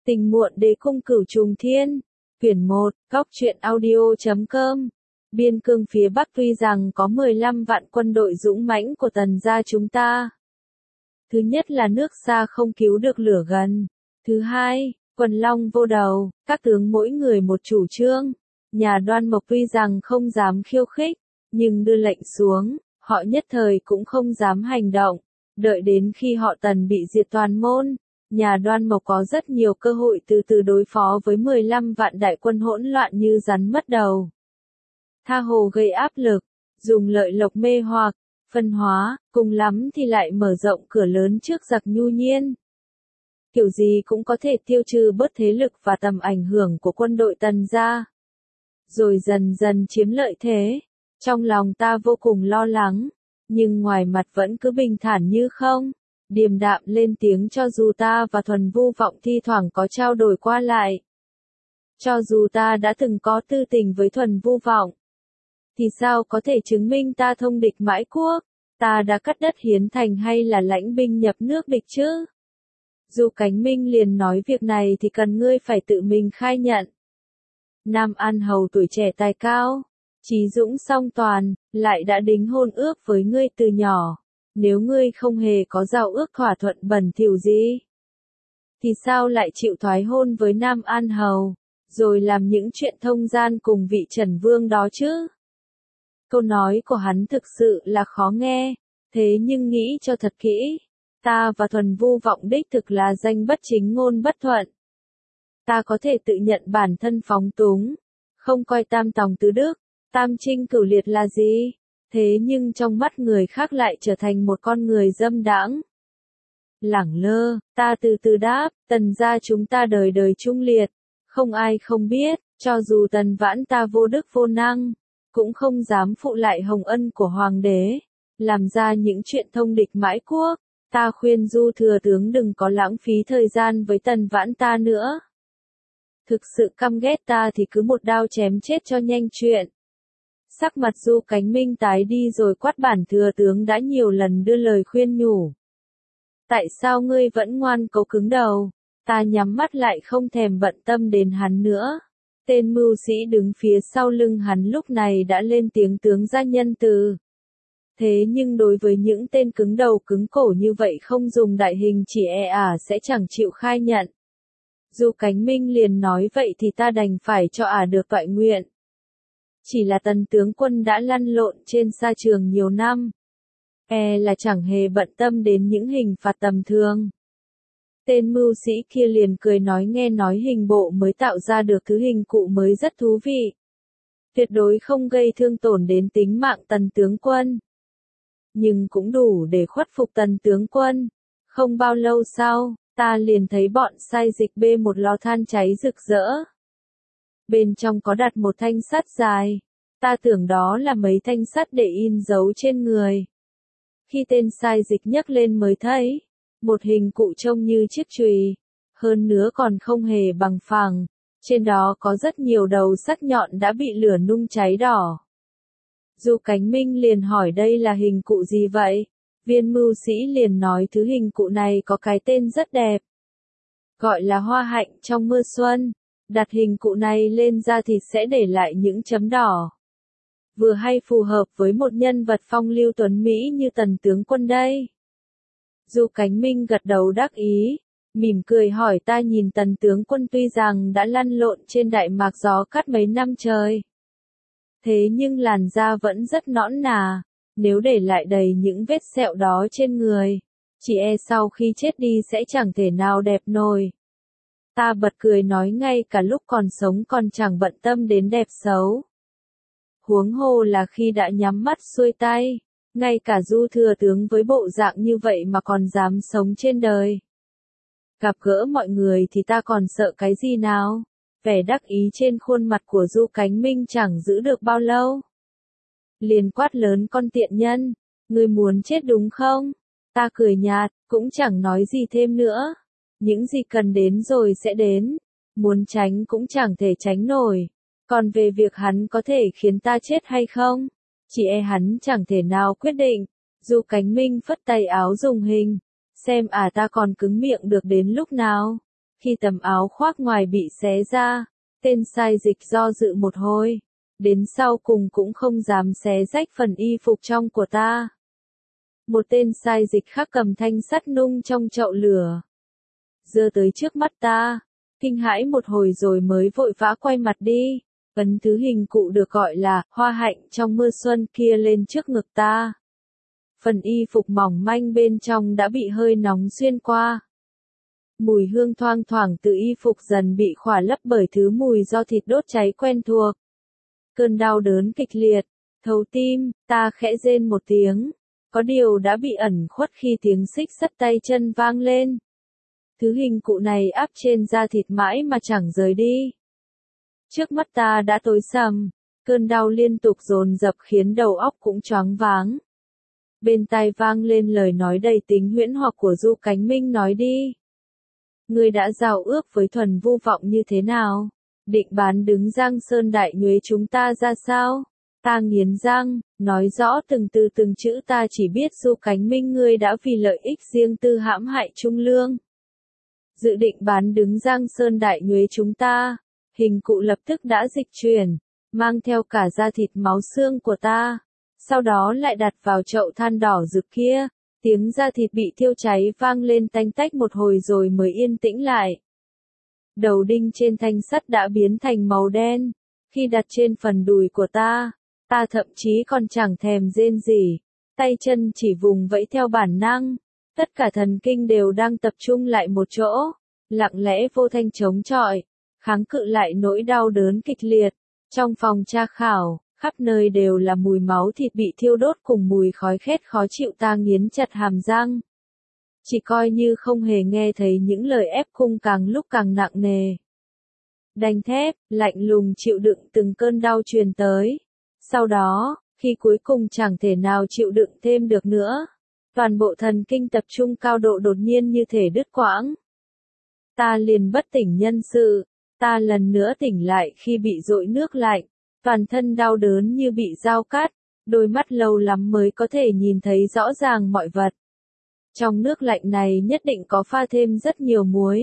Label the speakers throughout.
Speaker 1: Tình muộn đế cung cửu trùng thiên. Quyển 1, Góc truyện audio.com. Biên cương phía Bắc tuy rằng có 15 vạn quân đội dũng mãnh của Tần gia chúng ta. Thứ nhất là nước xa không cứu được lửa gần. Thứ hai, quần long vô đầu, các tướng mỗi người một chủ trương. Nhà Đoan Mộc tuy rằng không dám khiêu khích, nhưng đưa lệnh xuống, họ nhất thời cũng không dám hành động. Đợi đến khi họ Tần bị diệt toàn môn, nhà Đoan Mộc có rất nhiều cơ hội từ từ đối phó với 15 vạn đại quân hỗn loạn như rắn mất đầu. Tha hồ gây áp lực, dùng lợi lộc mê hoặc, phân hóa, cùng lắm thì lại mở rộng cửa lớn trước giặc nhu nhiên. Kiểu gì cũng có thể tiêu trừ bớt thế lực và tầm ảnh hưởng của quân đội Tần gia. Rồi dần dần chiếm lợi thế. Trong lòng ta vô cùng lo lắng, nhưng ngoài mặt vẫn cứ bình thản như không. Điềm đạm lên tiếng cho dù ta và Thuần Vu Vọng thi thoảng có trao đổi qua lại. Cho dù ta đã từng có tư tình với Thuần Vu Vọng, thì sao có thể chứng minh ta thông địch mãi quốc, ta đã cắt đất hiến thành hay là lãnh binh nhập nước địch chứ? Du Cánh Minh liền nói việc này thì cần ngươi phải tự mình khai nhận. Nam An Hầu tuổi trẻ tài cao, trí dũng song toàn, lại đã đính hôn ước với ngươi từ nhỏ. Nếu ngươi không hề có giao ước thỏa thuận bẩn thỉu gì, thì sao lại chịu thoái hôn với Nam An Hầu, rồi làm những chuyện thông gian cùng vị Trần Vương đó chứ? Câu nói của hắn thực sự là khó nghe, thế nhưng nghĩ cho thật kỹ, ta và Thuần Vu Vọng đích thực là danh bất chính ngôn bất thuận. Ta có thể tự nhận bản thân phóng túng, không coi tam tòng tứ đức, tam trinh cửu liệt là gì, thế nhưng trong mắt người khác lại trở thành một con người dâm đãng. Lẳng lơ, ta từ từ đáp, Tần gia chúng ta đời đời trung liệt, không ai không biết, cho dù Tần Vãn ta vô đức vô năng, cũng không dám phụ lại hồng ân của hoàng đế, làm ra những chuyện thông địch mãi quốc. Ta khuyên Du thừa tướng đừng có lãng phí thời gian với Tần Vãn ta nữa. Thực sự căm ghét ta thì cứ một đao chém chết cho nhanh chuyện. Sắc mặt Du Cánh Minh tái đi rồi quát bản thừa tướng đã nhiều lần đưa lời khuyên nhủ. Tại sao ngươi vẫn ngoan cố cứng đầu? Ta nhắm mắt lại không thèm bận tâm đến hắn nữa. Tên mưu sĩ đứng phía sau lưng hắn lúc này đã lên tiếng tướng gia nhân từ. Thế nhưng đối với những tên cứng đầu cứng cổ như vậy không dùng đại hình chỉ sẽ chẳng chịu khai nhận. Du Cánh Minh liền nói vậy thì ta đành phải cho được toại nguyện. Chỉ là Tần tướng quân đã lăn lộn trên sa trường nhiều năm, là chẳng hề bận tâm đến những hình phạt tầm thường. Tên mưu sĩ kia liền cười nói nghe nói hình bộ mới tạo ra được thứ hình cụ mới rất thú vị. Tuyệt đối không gây thương tổn đến tính mạng Tần tướng quân. Nhưng cũng đủ để khuất phục Tần tướng quân. Không bao lâu sau, ta liền thấy bọn sai dịch bê một lò than cháy rực rỡ. Bên trong có đặt một thanh sắt dài. Ta tưởng đó là mấy thanh sắt để in dấu trên người. Khi tên sai dịch nhấc lên mới thấy, một hình cụ trông như chiếc chùy, hơn nữa còn không hề bằng phẳng, trên đó có rất nhiều đầu sắc nhọn đã bị lửa nung cháy đỏ. Du Cánh Minh liền hỏi đây là hình cụ gì vậy? Viên mưu sĩ liền nói thứ hình cụ này có cái tên rất đẹp. Gọi là hoa hạnh trong mưa xuân. Đặt hình cụ này lên da thịt sẽ để lại những chấm đỏ. Vừa hay phù hợp với một nhân vật phong lưu tuấn Mỹ như Tần tướng quân đây. Du Cánh Minh gật đầu đắc ý, mỉm cười hỏi ta nhìn Tần tướng quân tuy rằng đã lăn lộn trên đại mạc gió cắt mấy năm trời. Thế nhưng làn da vẫn rất nõn nà, nếu để lại đầy những vết sẹo đó trên người, chỉ sau khi chết đi sẽ chẳng thể nào đẹp nổi. Ta bật cười nói ngay cả lúc còn sống còn chẳng bận tâm đến đẹp xấu. Huống hồ là khi đã nhắm mắt xuôi tay, ngay cả Du thừa tướng với bộ dạng như vậy mà còn dám sống trên đời. Gặp gỡ mọi người thì ta còn sợ cái gì nào? Vẻ đắc ý trên khuôn mặt của Du Cánh Minh chẳng giữ được bao lâu. Liền quát lớn con tiện nhân, ngươi muốn chết đúng không? Ta cười nhạt, cũng chẳng nói gì thêm nữa. Những gì cần đến rồi sẽ đến, muốn tránh cũng chẳng thể tránh nổi. Còn về việc hắn có thể khiến ta chết hay không, chỉ hắn chẳng thể nào quyết định. Du Cánh Minh phất tay áo dùng hình, xem ta còn cứng miệng được đến lúc nào. Khi tấm áo khoác ngoài bị xé ra, tên sai dịch do dự một hồi, đến sau cùng cũng không dám xé rách phần y phục trong của ta. Một tên sai dịch khác cầm thanh sắt nung trong chậu lửa, giơ tới trước mắt ta, kinh hãi một hồi rồi mới vội vã quay mặt đi, ấn thứ hình cụ được gọi là hoa hạnh trong mưa xuân kia lên trước ngực ta. Phần y phục mỏng manh bên trong đã bị hơi nóng xuyên qua. Mùi hương thoang thoảng từ y phục dần bị khỏa lấp bởi thứ mùi do thịt đốt cháy quen thuộc. Cơn đau đớn kịch liệt, thấu tim, ta khẽ rên một tiếng, có điều đã bị ẩn khuất khi tiếng xích sắt tay chân vang lên. Thứ hình cụ này áp trên da thịt mãi mà chẳng rời đi. Trước mắt ta đã tối sầm, cơn đau liên tục dồn dập khiến đầu óc cũng choáng váng. Bên tai vang lên lời nói đầy tính huyễn hoặc của Du Cánh Minh, nói đi. Ngươi đã giao ước với Thuần Vu Vọng như thế nào? Định bán đứng Giang Sơn Đại Nhuế chúng ta ra sao? Ta nghiến răng, nói rõ từng từ từng chữ. Ta chỉ biết Du Cánh Minh ngươi đã vì lợi ích riêng tư hãm hại Trung Lương. Dự định bán đứng Giang Sơn Đại Nhuế chúng ta. Hình cụ lập tức đã dịch chuyển, mang theo cả da thịt máu xương của ta. Sau đó lại đặt vào chậu than đỏ rực kia. Tiếng da thịt bị thiêu cháy vang lên tanh tách một hồi rồi mới yên tĩnh lại. Đầu đinh trên thanh sắt đã biến thành màu đen. Khi đặt trên phần đùi của ta, ta thậm chí còn chẳng thèm rên rỉ. Tay chân chỉ vùng vẫy theo bản năng. Tất cả thần kinh đều đang tập trung lại một chỗ, lặng lẽ vô thanh chống chọi, kháng cự lại nỗi đau đớn kịch liệt. Trong phòng tra khảo, khắp nơi đều là mùi máu thịt bị thiêu đốt cùng mùi khói khét khó chịu. Ta nghiến chặt hàm răng. Chỉ coi như không hề nghe thấy những lời ép cung càng lúc càng nặng nề. Đanh thép, lạnh lùng chịu đựng từng cơn đau truyền tới. Sau đó, khi cuối cùng chẳng thể nào chịu đựng thêm được nữa, toàn bộ thần kinh tập trung cao độ đột nhiên như thể đứt quãng. Ta liền bất tỉnh nhân sự. Ta lần nữa tỉnh lại khi bị dội nước lạnh. Toàn thân đau đớn như bị dao cắt, đôi mắt lâu lắm mới có thể nhìn thấy rõ ràng mọi vật. Trong nước lạnh này nhất định có pha thêm rất nhiều muối.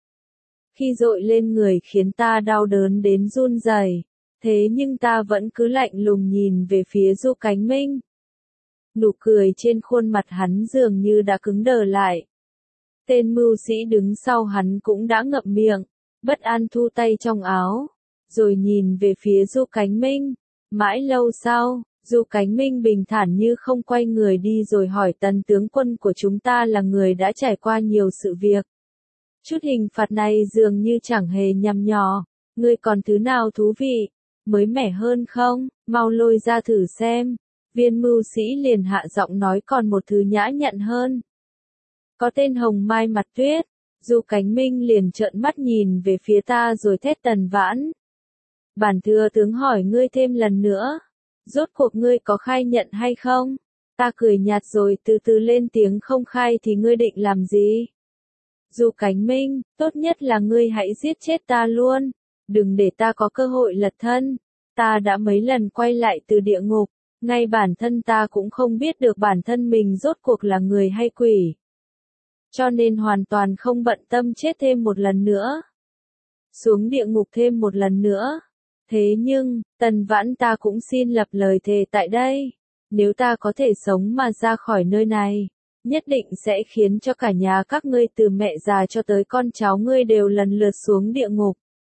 Speaker 1: Khi dội lên người khiến ta đau đớn đến run rẩy, thế nhưng ta vẫn cứ lạnh lùng nhìn về phía Du Cánh Minh. Nụ cười trên khuôn mặt hắn dường như đã cứng đờ lại. Tên mưu sĩ đứng sau hắn cũng đã ngậm miệng, bất an thu tay trong áo, rồi nhìn về phía Du Cánh Minh. Mãi lâu sau, Du Cánh Minh bình thản như không quay người đi rồi hỏi: Tần tướng quân của chúng ta là người đã trải qua nhiều sự việc. Chút hình phạt này dường như chẳng hề nhằm nhò. Ngươi còn thứ nào thú vị, mới mẻ hơn không? Mau lôi ra thử xem. Viên mưu sĩ liền hạ giọng nói còn một thứ nhã nhặn hơn. Có tên Hồng Mai Mặt Tuyết. Du Cánh Minh liền trợn mắt nhìn về phía ta rồi thét: Tần Vãn, bản thừa tướng hỏi ngươi thêm lần nữa, rốt cuộc ngươi có khai nhận hay không? Ta cười nhạt rồi từ từ lên tiếng: không khai thì ngươi định làm gì? Du Cánh Minh, tốt nhất là ngươi hãy giết chết ta luôn, đừng để ta có cơ hội lật thân. Ta đã mấy lần quay lại từ địa ngục, ngay bản thân ta cũng không biết được bản thân mình rốt cuộc là người hay quỷ. Cho nên hoàn toàn không bận tâm chết thêm một lần nữa, xuống địa ngục thêm một lần nữa. Thế nhưng, Tần Vãn, ta cũng xin lập lời thề tại đây, nếu ta có thể sống mà ra khỏi nơi này, nhất định sẽ khiến cho cả nhà các ngươi từ mẹ già cho tới con cháu ngươi đều lần lượt xuống địa ngục.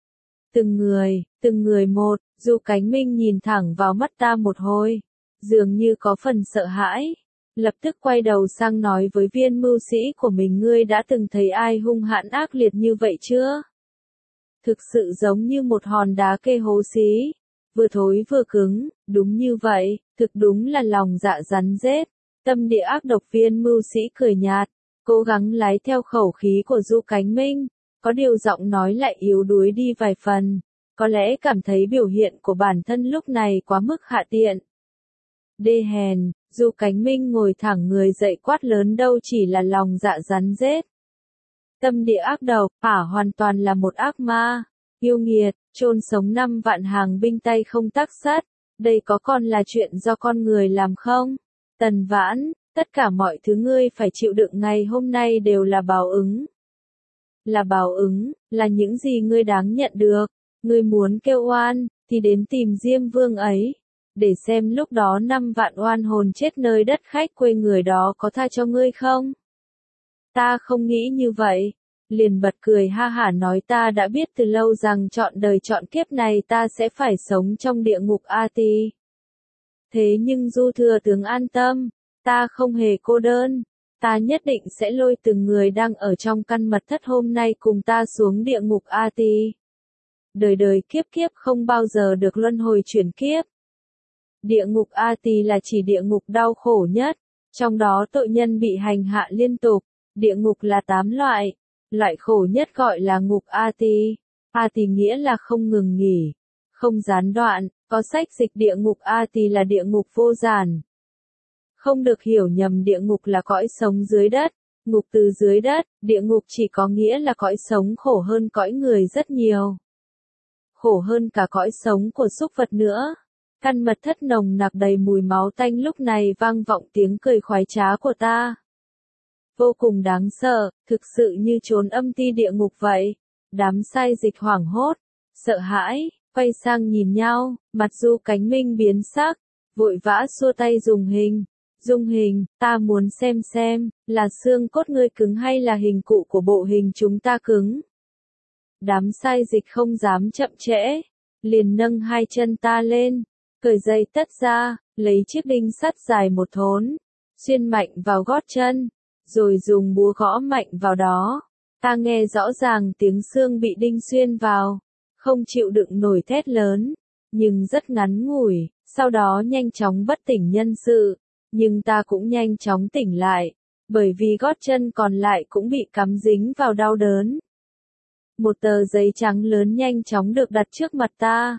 Speaker 1: Từng người một. Du Cánh Minh nhìn thẳng vào mắt ta một hồi, dường như có phần sợ hãi, lập tức quay đầu sang nói với viên mưu sĩ của mình: ngươi đã từng thấy ai hung hãn ác liệt như vậy chưa? Thực sự giống như một hòn đá kê hố xí, vừa thối vừa cứng. Đúng như vậy, thực đúng là lòng dạ rắn rết, tâm địa ác độc. Viên mưu sĩ cười nhạt, cố gắng lái theo khẩu khí của Du Cánh Minh, có điều giọng nói lại yếu đuối đi vài phần, có lẽ cảm thấy biểu hiện của bản thân lúc này quá mức hạ tiện. Đê hèn. Du Cánh Minh ngồi thẳng người dậy quát lớn: đâu chỉ là lòng dạ rắn rết, tâm địa ác độc, hoàn toàn là một ác ma, yêu nghiệt, chôn sống 5 vạn hàng binh tay không tắc sắt. Đây có còn là chuyện do con người làm không? Tần Vãn, tất cả mọi thứ ngươi phải chịu đựng ngày hôm nay đều là báo ứng. là báo ứng, là những gì ngươi đáng nhận được. Ngươi muốn kêu oan, thì đến tìm Diêm Vương ấy, để xem lúc đó 5 vạn oan hồn chết nơi đất khách quê người đó có tha cho ngươi không? Ta không nghĩ như vậy. Liền bật cười ha hả nói ta đã biết từ lâu rằng chọn đời chọn kiếp này ta sẽ phải sống trong địa ngục A Tỳ. Thế nhưng Du Thừa Tướng an tâm, ta không hề cô đơn. Ta nhất định sẽ lôi từng người đang ở trong căn mật thất hôm nay cùng ta xuống địa ngục A Tỳ. Đời đời kiếp kiếp không bao giờ được luân hồi chuyển kiếp. Địa ngục A Tỳ là chỉ địa ngục đau khổ nhất, trong đó tội nhân bị hành hạ liên tục. Địa ngục là 8 loại, loại khổ nhất gọi là ngục A Tỳ. A Tỳ nghĩa là không ngừng nghỉ, không gián đoạn, có sách dịch địa ngục A Tỳ là địa ngục vô giản. Không được hiểu nhầm địa ngục là cõi sống dưới đất, ngục từ dưới đất, địa ngục chỉ có nghĩa là cõi sống khổ hơn cõi người rất nhiều. Khổ hơn cả cõi sống của súc vật nữa. Căn mật thất nồng nặc đầy mùi máu tanh lúc này vang vọng tiếng cười khoái trá của ta. Vô cùng đáng sợ, thực sự như trốn âm ti địa ngục vậy. Đám sai dịch hoảng hốt, sợ hãi, quay sang nhìn nhau, mặt Du Cánh Minh biến sắc, vội vã xua tay dùng hình. Dung hình, ta muốn xem, là xương cốt ngươi cứng hay là hình cụ của bộ hình chúng ta cứng. Đám sai dịch không dám chậm trễ, liền nâng hai chân ta lên, cởi dây tất ra, lấy chiếc đinh sắt dài một thốn, xuyên mạnh vào gót chân, rồi dùng búa gõ mạnh vào đó. Ta nghe rõ ràng tiếng xương bị đinh xuyên vào, không chịu đựng nổi thét lớn, nhưng rất ngắn ngủi, sau đó nhanh chóng bất tỉnh nhân sự. Nhưng ta cũng nhanh chóng tỉnh lại, bởi vì gót chân còn lại cũng bị cắm dính vào đau đớn. Một tờ giấy trắng lớn nhanh chóng được đặt trước mặt ta.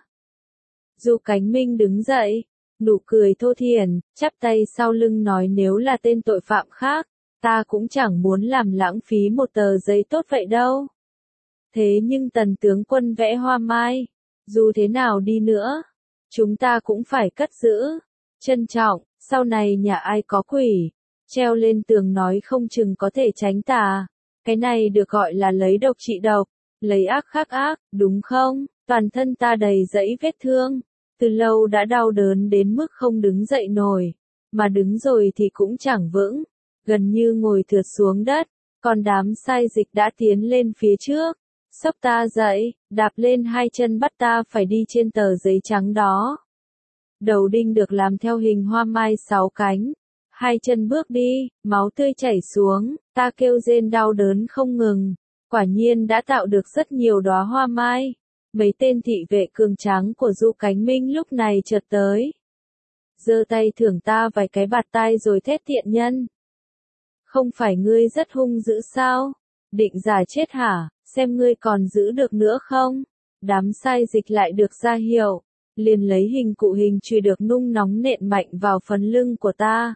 Speaker 1: Du Cánh Minh đứng dậy, nụ cười thô thiển, chắp tay sau lưng nói nếu là tên tội phạm khác, ta cũng chẳng muốn làm lãng phí một tờ giấy tốt vậy đâu. Thế nhưng Tần tướng quân vẽ hoa mai, dù thế nào đi nữa, chúng ta cũng phải cất giữ, trân trọng. Sau này nhà ai có quỷ, treo lên tường nói không chừng có thể tránh tà. Cái này được gọi là lấy độc trị độc, lấy ác khắc ác, đúng không? Toàn thân ta đầy dẫy vết thương, từ lâu đã đau đớn đến mức không đứng dậy nổi, mà đứng rồi thì cũng chẳng vững, gần như ngồi thượt xuống đất, còn đám sai dịch đã tiến lên phía trước, xốc ta dậy, đạp lên hai chân bắt ta phải đi trên tờ giấy trắng đó. Đầu đinh được làm theo hình hoa mai 6 cánh. Hai chân bước đi, máu tươi chảy xuống, ta kêu rên đau đớn không ngừng. Quả nhiên đã tạo được rất nhiều đóa hoa mai. Mấy tên thị vệ cường tráng của Du Cánh Minh lúc này chợt tới. Giơ tay thưởng ta vài cái bạt tai rồi thét tiện nhân. Không phải ngươi rất hung dữ sao? Định giả chết hả? Xem ngươi còn giữ được nữa không? Đám sai dịch lại được ra hiệu. Liền lấy hình cụ hình chùy được nung nóng nện mạnh vào phần lưng của ta.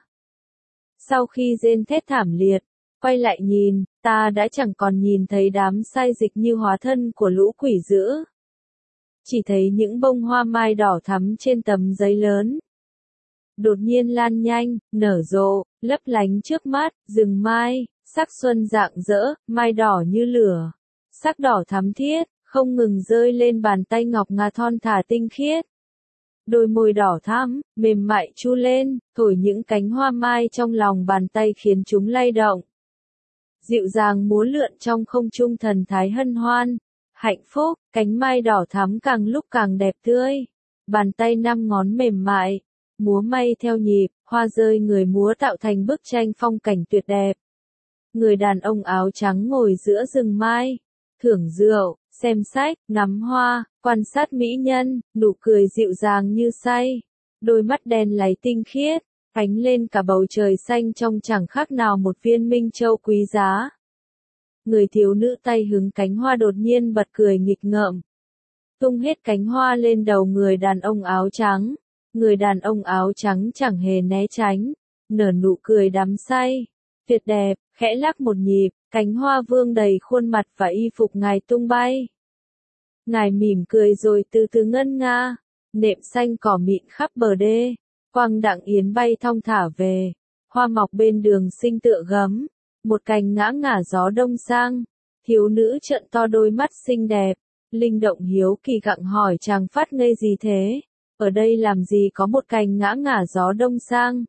Speaker 1: Sau khi rên thét thảm liệt, quay lại nhìn, ta đã chẳng còn nhìn thấy đám sai dịch như hóa thân của lũ quỷ dữ. Chỉ thấy những bông hoa mai đỏ thắm trên tấm giấy lớn. Đột nhiên lan nhanh, nở rộ, lấp lánh trước mắt, rừng mai, sắc xuân rạng rỡ, mai đỏ như lửa. Sắc đỏ thắm thiết, không ngừng rơi lên bàn tay ngọc ngà thon thả tinh khiết. Đôi môi đỏ thắm, mềm mại chu lên, thổi những cánh hoa mai trong lòng bàn tay khiến chúng lay động. Dịu dàng múa lượn trong không trung thần thái hân hoan, hạnh phúc, cánh mai đỏ thắm càng lúc càng đẹp tươi. Bàn tay 5 ngón mềm mại, múa may theo nhịp, hoa rơi người múa tạo thành bức tranh phong cảnh tuyệt đẹp. Người đàn ông áo trắng ngồi giữa rừng mai, thưởng rượu, xem sách, ngắm hoa, quan sát mỹ nhân, nụ cười dịu dàng như say. Đôi mắt đen láy tinh khiết, ánh lên cả bầu trời xanh trong chẳng khác nào một viên minh châu quý giá. Người thiếu nữ tay hứng cánh hoa đột nhiên bật cười nghịch ngợm. Tung hết cánh hoa lên đầu người đàn ông áo trắng. Người đàn ông áo trắng chẳng hề né tránh, nở nụ cười đắm say. Tuyệt đẹp, khẽ lắc một nhịp, cánh hoa vương đầy khuôn mặt và y phục ngài tung bay. Ngài mỉm cười rồi từ từ ngân nga, nệm xanh cỏ mịn khắp bờ đê, quang đặng yến bay thong thả về, hoa mọc bên đường sinh tựa gấm, một cành ngã ngả gió đông sang, Thiếu nữ trợn to đôi mắt xinh đẹp, linh động hiếu kỳ gặng hỏi chàng phát ngây gì thế, ở đây làm gì có một cành ngã ngả gió đông sang,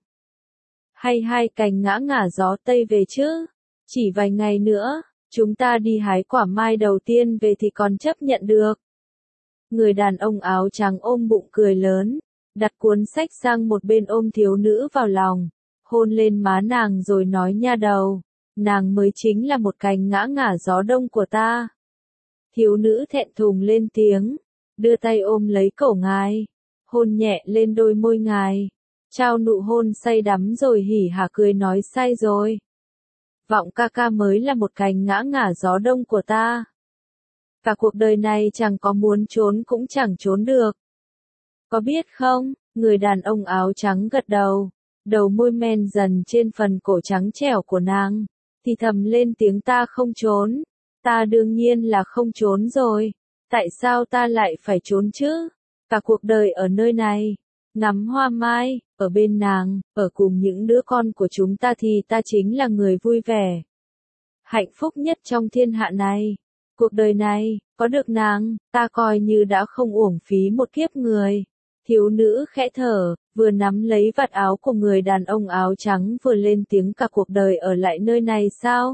Speaker 1: hay hai cành ngã ngả gió tây về chứ, chỉ vài ngày nữa, chúng ta đi hái quả mai đầu tiên về thì còn chấp nhận được. Người đàn ông áo trắng ôm bụng cười lớn, đặt cuốn sách sang một bên ôm thiếu nữ vào lòng, hôn lên má nàng rồi nói nha đầu, nàng mới chính là một cành ngã ngả gió đông của ta. Thiếu nữ thẹn thùng lên tiếng, đưa tay ôm lấy cổ ngài, hôn nhẹ lên đôi môi ngài, trao nụ hôn say đắm rồi hỉ hả cười nói sai rồi. Vọng ca ca mới là một cành ngã ngả gió đông của ta. Cả cuộc đời này chẳng có muốn trốn cũng chẳng trốn được. Có biết không, người đàn ông áo trắng gật đầu, đầu môi men dần trên phần cổ trắng trẻo của nàng, thì thầm lên tiếng ta không trốn, ta đương nhiên là không trốn rồi, tại sao ta lại phải trốn chứ, cả cuộc đời ở nơi này, ngắm hoa mai, ở bên nàng, ở cùng những đứa con của chúng ta thì ta chính là người vui vẻ, hạnh phúc nhất trong thiên hạ này. Cuộc đời này, có được nàng, ta coi như đã không uổng phí một kiếp người. Thiếu nữ khẽ thở, vừa nắm lấy vạt áo của người đàn ông áo trắng vừa lên tiếng cả cuộc đời ở lại nơi này sao?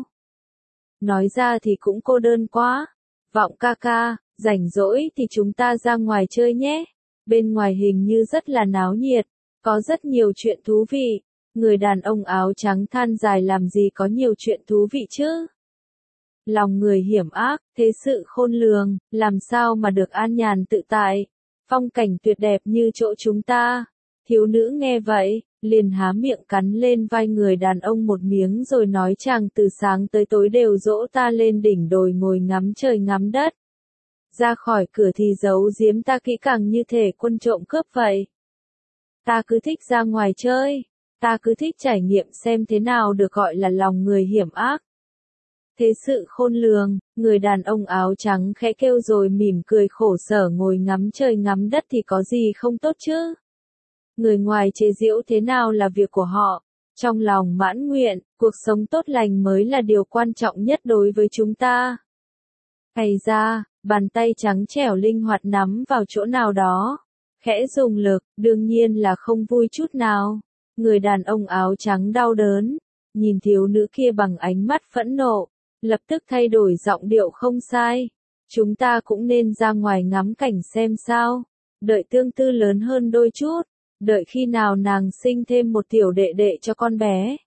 Speaker 1: Nói ra thì cũng cô đơn quá. Vọng ca ca, rảnh rỗi thì chúng ta ra ngoài chơi nhé. Bên ngoài hình như rất là náo nhiệt, có rất nhiều chuyện thú vị. Người đàn ông áo trắng than dài làm gì có nhiều chuyện thú vị chứ? Lòng người hiểm ác, thế sự khôn lường, làm sao mà được an nhàn tự tại, phong cảnh tuyệt đẹp như chỗ chúng ta. Thiếu nữ nghe vậy, liền há miệng cắn lên vai người đàn ông một miếng rồi nói chàng từ sáng tới tối đều dỗ ta lên đỉnh đồi ngồi ngắm trời ngắm đất. Ra khỏi cửa thì giấu giếm ta kỹ càng như thể quân trộm cướp vậy. Ta cứ thích ra ngoài chơi, ta cứ thích trải nghiệm xem thế nào được gọi là lòng người hiểm ác. Thế sự khôn lường, người đàn ông áo trắng khẽ kêu rồi mỉm cười khổ sở ngồi ngắm trời ngắm đất thì có gì không tốt chứ. Người ngoài chế giễu thế nào là việc của họ, trong lòng mãn nguyện, cuộc sống tốt lành mới là điều quan trọng nhất đối với chúng ta. Hay ra, bàn tay trắng trẻo linh hoạt nắm vào chỗ nào đó, khẽ dùng lực, đương nhiên là không vui chút nào. Người đàn ông áo trắng đau đớn, nhìn thiếu nữ kia bằng ánh mắt phẫn nộ. Lập tức thay đổi giọng điệu không sai. Chúng ta cũng nên ra ngoài ngắm cảnh xem sao. Đợi tương tư lớn hơn đôi chút. Đợi khi nào nàng sinh thêm một tiểu đệ đệ cho con bé.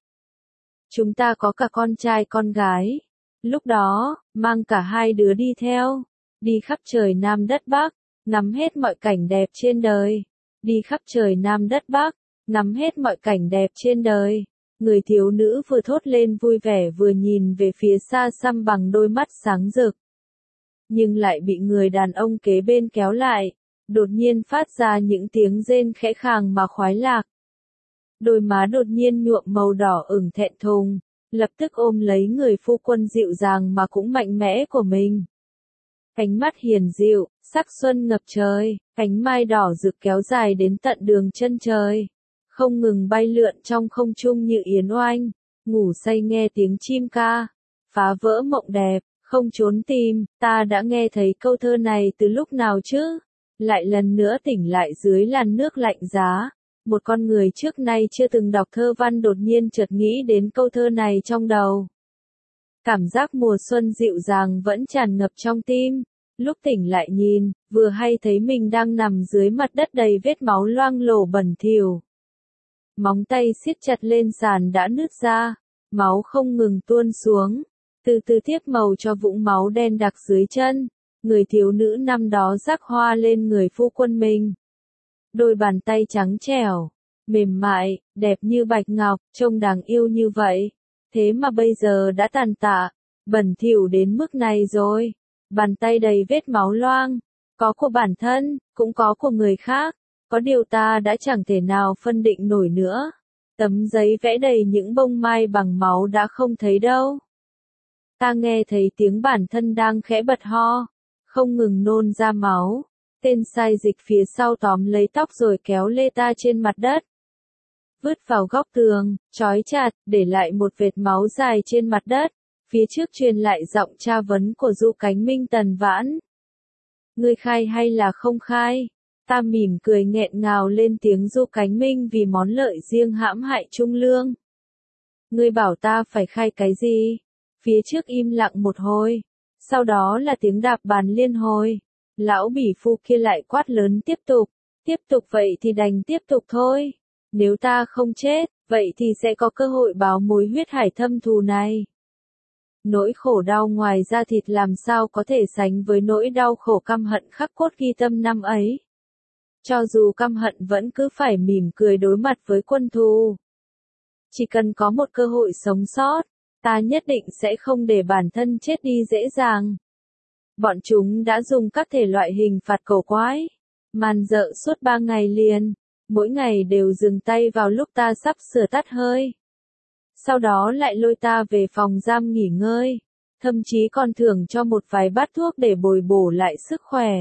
Speaker 1: Chúng ta có cả con trai con gái. Lúc đó, mang cả hai đứa đi theo. Đi khắp trời Nam đất Bắc. Ngắm hết mọi cảnh đẹp trên đời. Đi khắp trời Nam đất Bắc. Ngắm hết mọi cảnh đẹp trên đời. Người thiếu nữ vừa thốt lên vui vẻ vừa nhìn về phía xa xăm bằng đôi mắt sáng rực. Nhưng lại bị người đàn ông kế bên kéo lại, đột nhiên phát ra những tiếng rên khẽ khàng mà khoái lạc. Đôi má đột nhiên nhuộm màu đỏ ửng thẹn thùng, lập tức ôm lấy người phu quân dịu dàng mà cũng mạnh mẽ của mình. Ánh mắt hiền dịu, sắc xuân ngập trời, cánh mai đỏ rực kéo dài đến tận đường chân trời. Không ngừng bay lượn trong không trung như yến oanh, ngủ say nghe tiếng chim ca, phá vỡ mộng đẹp, không trốn tìm, ta đã nghe thấy câu thơ này từ lúc nào chứ, lại lần nữa tỉnh lại dưới làn nước lạnh giá, một con người trước nay chưa từng đọc thơ văn đột nhiên chợt nghĩ đến câu thơ này trong đầu. Cảm giác mùa xuân dịu dàng vẫn tràn ngập trong tim, lúc tỉnh lại nhìn, vừa hay thấy mình đang nằm dưới mặt đất đầy vết máu loang lổ bẩn thỉu. Móng tay siết chặt lên sàn đã nứt ra, máu không ngừng tuôn xuống, từ từ tiếp màu cho vũng máu đen đặc dưới chân. Người thiếu nữ năm đó rắc hoa lên người phu quân mình. Đôi bàn tay trắng trẻo, mềm mại, đẹp như bạch ngọc, trông đáng yêu như vậy. Thế mà bây giờ đã tàn tạ, bẩn thỉu đến mức này rồi. Bàn tay đầy vết máu loang, có của bản thân, cũng có của người khác. Có điều ta đã chẳng thể nào phân định nổi nữa. Tấm giấy vẽ đầy những bông mai bằng máu đã không thấy đâu. Ta nghe thấy tiếng bản thân đang khẽ bật ho, không ngừng nôn ra máu. Tên sai dịch phía sau tóm lấy tóc rồi kéo lê ta trên mặt đất. Vứt vào góc tường, trói chặt, để lại một vệt máu dài trên mặt đất. Phía trước truyền lại giọng tra vấn của Du Cánh Minh Tần Vãn. Ngươi khai hay là không khai? Ta mỉm cười nghẹn ngào lên tiếng Du Cánh Minh vì món lợi riêng hãm hại Trung Lương. Ngươi bảo ta phải khai cái gì? Phía trước im lặng một hồi. Sau đó là tiếng đạp bàn liên hồi. Lão bỉ phu kia lại quát lớn tiếp tục. Tiếp tục vậy thì đành tiếp tục thôi. Nếu ta không chết, vậy thì sẽ có cơ hội báo mối huyết hải thâm thù này. Nỗi khổ đau ngoài da thịt làm sao có thể sánh với nỗi đau khổ căm hận khắc cốt ghi tâm năm ấy. Cho dù căm hận vẫn cứ phải mỉm cười đối mặt với quân thù. Chỉ cần có một cơ hội sống sót, ta nhất định sẽ không để bản thân chết đi dễ dàng. Bọn chúng đã dùng các thể loại hình phạt cổ quái, man dợ suốt 3 ngày liền, mỗi ngày đều dừng tay vào lúc ta sắp sửa tắt hơi. Sau đó lại lôi ta về phòng giam nghỉ ngơi, thậm chí còn thưởng cho một vài bát thuốc để bồi bổ lại sức khỏe.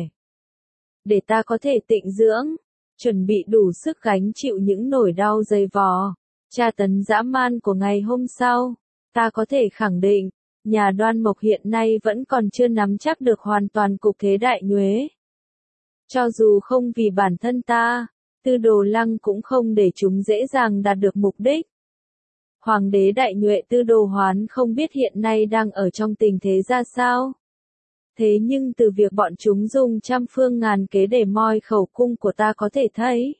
Speaker 1: Để ta có thể tịnh dưỡng, chuẩn bị đủ sức gánh chịu những nỗi đau dày vò, tra tấn dã man của ngày hôm sau. Ta có thể khẳng định, nhà Đoan Mộc hiện nay vẫn còn chưa nắm chắc được hoàn toàn cục thế đại nhuế. Cho dù không vì bản thân ta, Tư Đồ Lăng cũng không để chúng dễ dàng đạt được mục đích. Hoàng đế đại nhuệ Tư Đồ Hoán không biết hiện nay đang ở trong tình thế ra sao. Thế nhưng từ việc bọn chúng dùng trăm phương ngàn kế để moi khẩu cung của ta có thể thấy.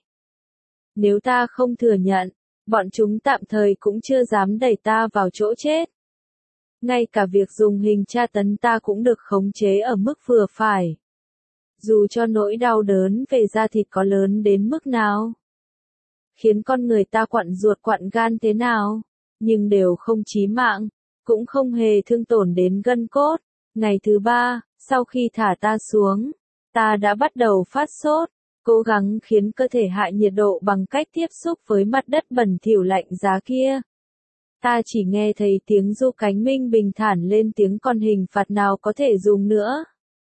Speaker 1: Nếu ta không thừa nhận, bọn chúng tạm thời cũng chưa dám đẩy ta vào chỗ chết. Ngay cả việc dùng hình tra tấn ta cũng được khống chế ở mức vừa phải. Dù cho nỗi đau đớn về da thịt có lớn đến mức nào, khiến con người ta quặn ruột quặn gan thế nào, nhưng đều không chí mạng, cũng không hề thương tổn đến gân cốt. Ngày thứ 3, sau khi thả ta xuống, ta đã bắt đầu phát sốt, cố gắng khiến cơ thể hạ nhiệt độ bằng cách tiếp xúc với mặt đất bẩn thỉu lạnh giá kia. Ta chỉ nghe thấy tiếng Du Cánh Minh bình thản lên tiếng còn hình phạt nào có thể dùng nữa.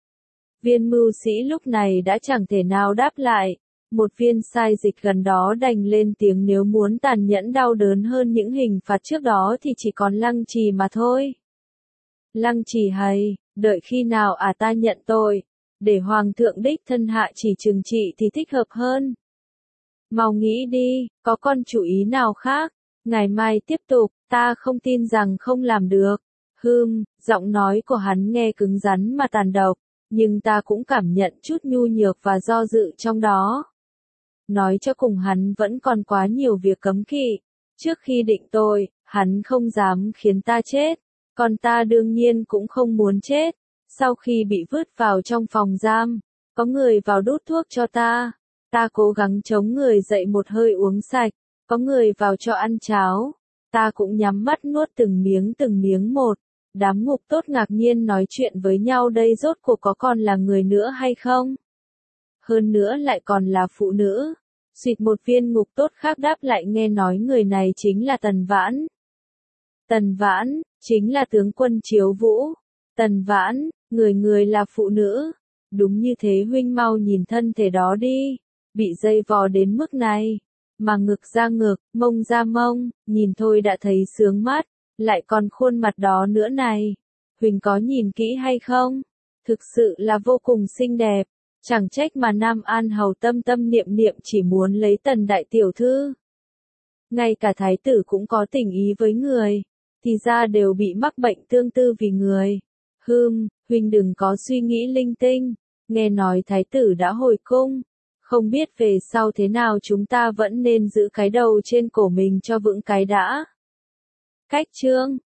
Speaker 1: Viên mưu sĩ lúc này đã chẳng thể nào đáp lại. Một viên sai dịch gần đó đành lên tiếng nếu muốn tàn nhẫn đau đớn hơn những hình phạt trước đó thì chỉ còn Lăng Trì mà thôi. Lăng Trì hay, đợi khi nào ta nhận tội, để Hoàng thượng đích thân hạ chỉ trừng trị thì thích hợp hơn. Mau nghĩ đi, có con chủ ý nào khác? Ngày mai tiếp tục, ta không tin rằng không làm được. Giọng nói của hắn nghe cứng rắn mà tàn độc, nhưng ta cũng cảm nhận chút nhu nhược và do dự trong đó. Nói cho cùng hắn vẫn còn quá nhiều việc cấm kỵ. Trước khi định tội, hắn không dám khiến ta chết, còn ta đương nhiên cũng không muốn chết. Sau khi bị vứt vào trong phòng giam, có người vào đút thuốc cho ta. Ta cố gắng chống người dậy một hơi uống sạch, có người vào cho ăn cháo. Ta cũng nhắm mắt nuốt từng miếng một. Đám ngục tốt ngạc nhiên nói chuyện với nhau đây rốt cuộc có còn là người nữa hay không? Hơn nữa lại còn là phụ nữ. Xịt một viên ngục tốt khác đáp lại nghe nói người này chính là Tần Vãn. Tần Vãn, chính là tướng quân Chiếu Vũ. Tần Vãn, người là phụ nữ. Đúng như thế huynh mau nhìn thân thể đó đi. Bị dây vò đến mức này. Mà ngực ra ngực, mông ra mông, nhìn thôi đã thấy sướng mắt. Lại còn khuôn mặt đó nữa này. Huỳnh có nhìn kỹ hay không? Thực sự là vô cùng xinh đẹp. Chẳng trách mà Nam An Hầu tâm tâm niệm niệm chỉ muốn lấy Tần đại tiểu thư. Ngay cả thái tử cũng có tình ý với người. Thì ra đều bị mắc bệnh tương tư vì người. Huỳnh đừng có suy nghĩ linh tinh. Nghe nói thái tử đã hồi cung. Không biết về sau thế nào chúng ta vẫn nên giữ cái đầu trên cổ mình cho vững cái đã. Cách chương